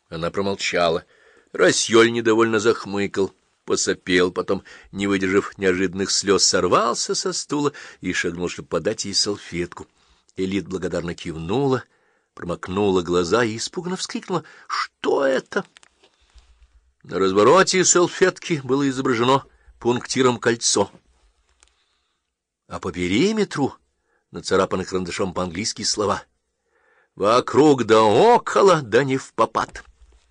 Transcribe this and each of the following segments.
Она промолчала. Рассёль недовольно захмыкал, посопел, потом, не выдержав неожиданных слез, сорвался со стула и шагнул, чтобы подать ей салфетку. Элит благодарно кивнула, промокнула глаза и испуганно вскрикнула: «Что это?» На развороте салфетки было изображено пунктиром кольцо, а по периметру нацарапаны карандашом по-английски слова: «Вокруг да около, да не впопад».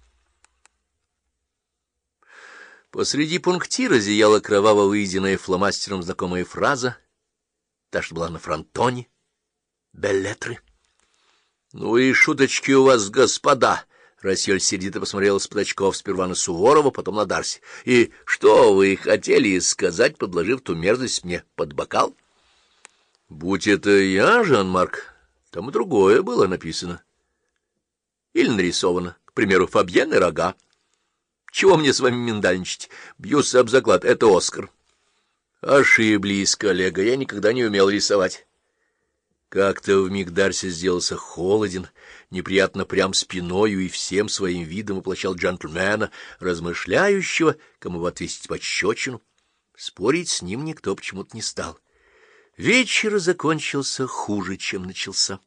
Посреди пунктира зияла кроваво выеденная фломастером знакомая фраза, та, что была на фронтоне: «Беллетры». — Ну и шуточки у вас, господа! — Рассёль сердито посмотрел из-под очков сперва на Суворова, потом на Дарси. — И что вы хотели сказать, подложив ту мерзость мне под бокал? — Будь это я, Жан-Марк, там и другое было написано. Или нарисовано, к примеру, Фабьен и рога. Чего мне с вами миндальничать? Бьюсь об заклад, это Оскар. Ошиблись, коллега, я никогда не умел рисовать. Как-то вмиг Дарси сделался холоден, неприятно прям спиною и всем своим видом воплощал джентльмена, размышляющего, кому бы отвесить пощечину. Спорить с ним никто почему-то не стал. Вечер закончился хуже, чем начался.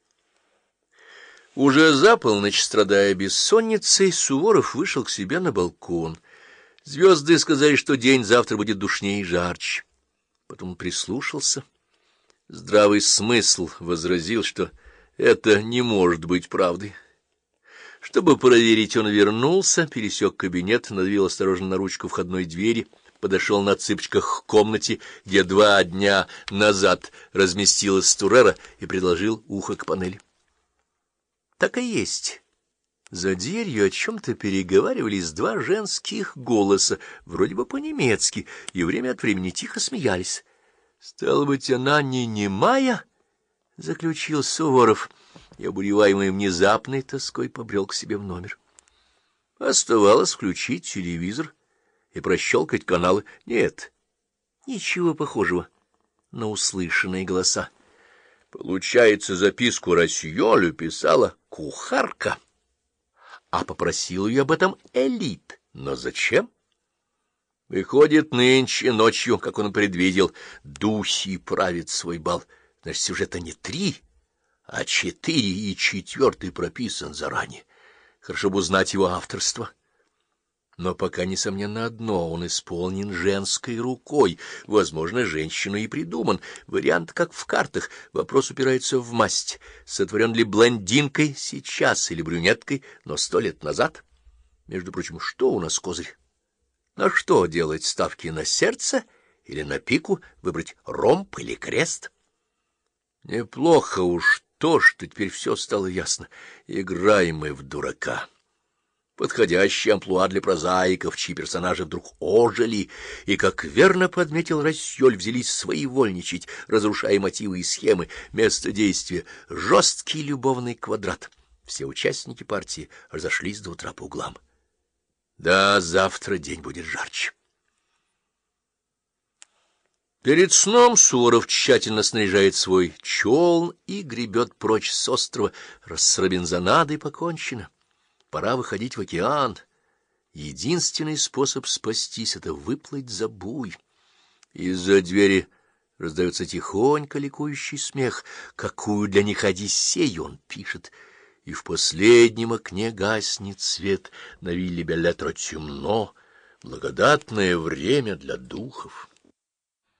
Уже за полночь, страдая бессонницей, Суворов вышел к себе на балкон. Звезды сказали, что день завтра будет душнее и жарче. Потом он прислушался. Здравый смысл возразил, что это не может быть правдой. Чтобы проверить, он вернулся, пересек кабинет, надавил осторожно на ручку входной двери, подошел на цыпочках к комнате, где 2 дня назад разместилась Турера, и приложил ухо к панели. Так и есть. За дверью о чем-то переговаривались 2 женских голоса, вроде бы по-немецки, и время от времени тихо смеялись. «Стало быть, она не немая?» — заключил Суворов, и, обуреваемый внезапной тоской, побрел к себе в номер. Оставалось включить телевизор и прощелкать каналы. Нет, ничего похожего на услышанные голоса. Получается, записку Рассьолю писала кухарка, а попросил ее об этом Элит. Но зачем? Выходит, нынче ночью, как он предвидел, Дуси правит свой бал. Значит, сюжета не 3, а 4, и 4 прописан заранее. Хорошо бы узнать его авторство. Но пока, несомненно, одно: он исполнен женской рукой. Возможно, женщину и придуман. Вариант, как в картах. Вопрос упирается в масть. Сотворен ли блондинкой сейчас или брюнеткой, но 100 лет назад? Между прочим, что у нас козырь? На что делать ставки: на сердце или на пику? Выбрать ромб или крест? Неплохо уж то, что теперь все стало ясно. Играем мы в дурака. Подходящий амплуа для прозаиков, чьи персонажи вдруг ожили, и, как верно подметил Рассёль, взялись своевольничать, разрушая мотивы и схемы. Место действия — жесткий любовный квадрат. Все участники партии разошлись до утра по углам. Да, завтра день будет жарче. Перед сном Суворов тщательно снаряжает свой челн и гребет прочь с острова. С Робинзонадой покончено. Пора выходить в океан. Единственный способ спастись — это выплыть за буй. Из-за двери раздается тихонько ликующий смех. Какую для них Одиссею он пишет. И в последнем окне гаснет свет. На вилле Беллетро темно. Благодатное время для духов.